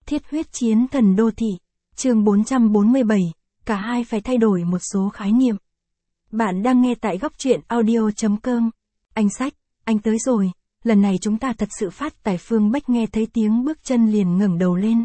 Thiết huyết chiến thần đô thị. Chương 447, cả hai phải thay đổi một số khái niệm. Bạn đang nghe tại góc truyện audio.com. Anh Sách, anh tới rồi, lần này chúng ta thật sự phát tài. Phương Bách nghe thấy tiếng bước chân liền ngẩng đầu lên.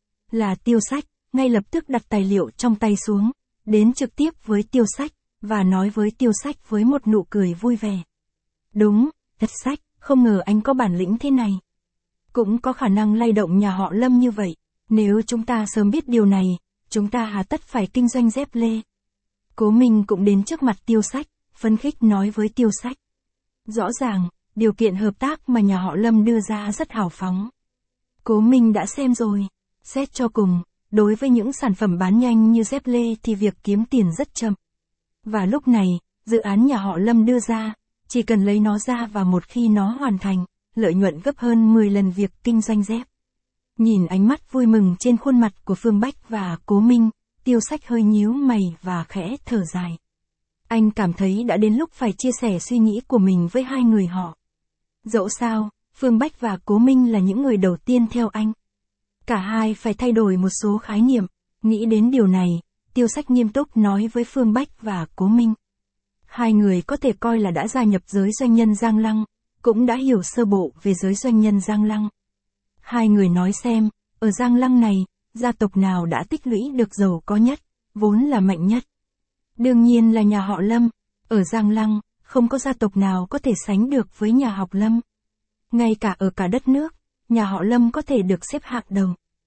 Là Tiêu Sách, ngay lập tức đặt tài liệu trong tay xuống, đến trực tiếp với Tiêu Sách, và nói với Tiêu Sách với một nụ cười vui vẻ. Đúng, thật Sách, không ngờ anh có bản lĩnh thế này. Cũng có khả năng lay động nhà họ Lâm như vậy, nếu chúng ta sớm biết điều này, chúng ta hà tất phải kinh doanh dép lê. Cố Minh cũng đến trước mặt Tiêu Sách, phấn khích nói với Tiêu Sách. Rõ ràng, điều kiện hợp tác mà nhà họ Lâm đưa ra rất hào phóng. Cố Minh đã xem rồi, xét cho cùng, đối với những sản phẩm bán nhanh như dép lê thì việc kiếm tiền rất chậm. Và lúc này, dự án nhà họ Lâm đưa ra, chỉ cần lấy nó ra và một khi nó hoàn thành, lợi nhuận gấp hơn 10 lần việc kinh doanh dép. Nhìn ánh mắt vui mừng trên khuôn mặt của Phương Bách và Cố Minh, Tiêu Sách hơi nhíu mày và khẽ thở dài. Anh cảm thấy đã đến lúc phải chia sẻ suy nghĩ của mình với hai người họ. Dẫu sao, Phương Bách và Cố Minh là những người đầu tiên theo anh. Cả hai phải thay đổi một số khái niệm. Nghĩ đến điều này, Tiêu Sách nghiêm túc nói với Phương Bách và Cố Minh. Hai người có thể coi là đã gia nhập giới doanh nhân Giang Lăng, cũng đã hiểu sơ bộ về giới doanh nhân Giang Lăng. Hai người nói xem, ở Giang Lăng này, gia tộc nào đã tích lũy được giàu có nhất, vốn là mạnh nhất. Đương nhiên là nhà họ Lâm, ở Giang Lăng, không có gia tộc nào có thể sánh được với nhà họ Lâm. Ngay cả ở cả đất nước, nhà họ Lâm có thể được xếp hạng đầu.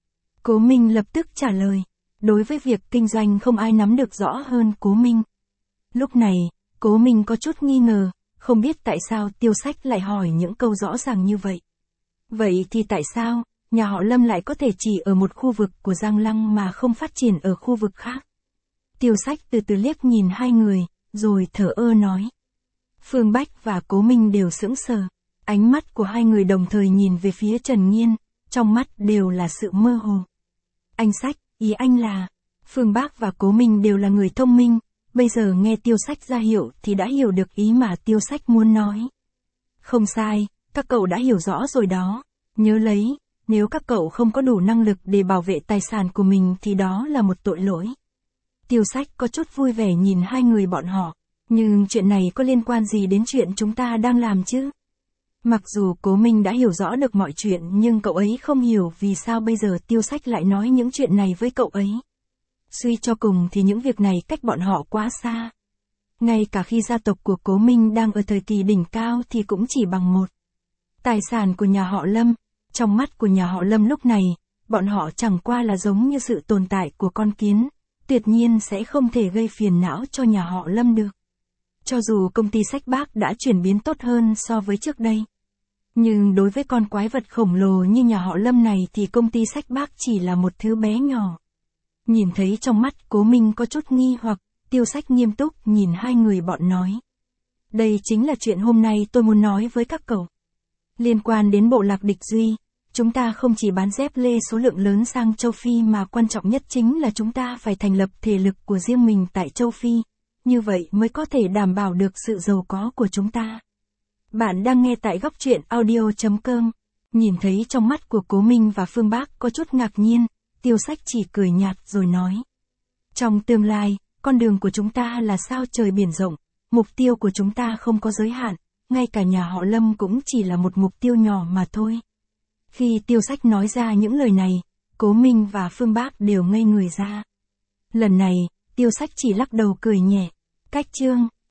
Cố Minh lập tức trả lời, đối với việc kinh doanh không ai nắm được rõ hơn Cố Minh. Lúc này, Cố Minh có chút nghi ngờ, không biết tại sao Tiêu Sách lại hỏi những câu rõ ràng như vậy. Vậy thì tại sao, nhà họ Lâm lại có thể chỉ ở một khu vực của Giang Lăng mà không phát triển ở khu vực khác? Tiêu Sách từ từ liếc nhìn hai người, rồi thở ơ nói. Phương Bách và Cố Minh đều sững sờ, ánh mắt của hai người đồng thời nhìn về phía Trần Nghiên, trong mắt đều là sự mơ hồ. Anh Sách, ý anh là, Phương Bách và Cố Minh đều là người thông minh, bây giờ nghe Tiêu Sách ra hiệu thì đã hiểu được ý mà Tiêu Sách muốn nói. Không sai, các cậu đã hiểu rõ rồi đó, nhớ lấy, nếu các cậu không có đủ năng lực để bảo vệ tài sản của mình thì đó là một tội lỗi. Tiêu Sách có chút vui vẻ nhìn hai người bọn họ, nhưng chuyện này có liên quan gì đến chuyện chúng ta đang làm chứ? Mặc dù Cố Minh đã hiểu rõ được mọi chuyện nhưng cậu ấy không hiểu vì sao bây giờ Tiêu Sách lại nói những chuyện này với cậu ấy. Suy cho cùng thì những việc này cách bọn họ quá xa. Ngay cả khi gia tộc của Cố Minh đang ở thời kỳ đỉnh cao thì cũng chỉ bằng một tài sản của nhà họ Lâm. Trong mắt của nhà họ Lâm lúc này, bọn họ chẳng qua là giống như sự tồn tại của con kiến, tuyệt nhiên sẽ không thể gây phiền não cho nhà họ Lâm được. Cho dù công ty Sách Bác đã chuyển biến tốt hơn so với trước đây, nhưng đối với con quái vật khổng lồ như nhà họ Lâm này thì công ty Sách Bác chỉ là một thứ bé nhỏ. Nhìn thấy trong mắt Cố Minh có chút nghi hoặc, Tiêu Sách nghiêm túc nhìn hai người bọn nói. Đây chính là chuyện hôm nay tôi muốn nói với các cậu. Liên quan đến bộ lạc địch Duy, chúng ta không chỉ bán dép lê số lượng lớn sang châu Phi mà quan trọng nhất chính là chúng ta phải thành lập thể lực của riêng mình tại châu Phi, như vậy mới có thể đảm bảo được sự giàu có của chúng ta. Bạn đang nghe tại góc truyện audio.com, nhìn thấy trong mắt của Cố Minh và Phương Bách có chút ngạc nhiên, Tiêu Sách chỉ cười nhạt rồi nói. Trong tương lai, con đường của chúng ta là sao trời biển rộng, mục tiêu của chúng ta không có giới hạn, ngay cả nhà họ Lâm cũng chỉ là một mục tiêu nhỏ mà thôi. Khi Tiêu Sách nói ra những lời này, Cố Minh và Phương Bách đều ngây người ra. Lần này, Tiêu Sách chỉ lắc đầu cười nhẹ. Cách chương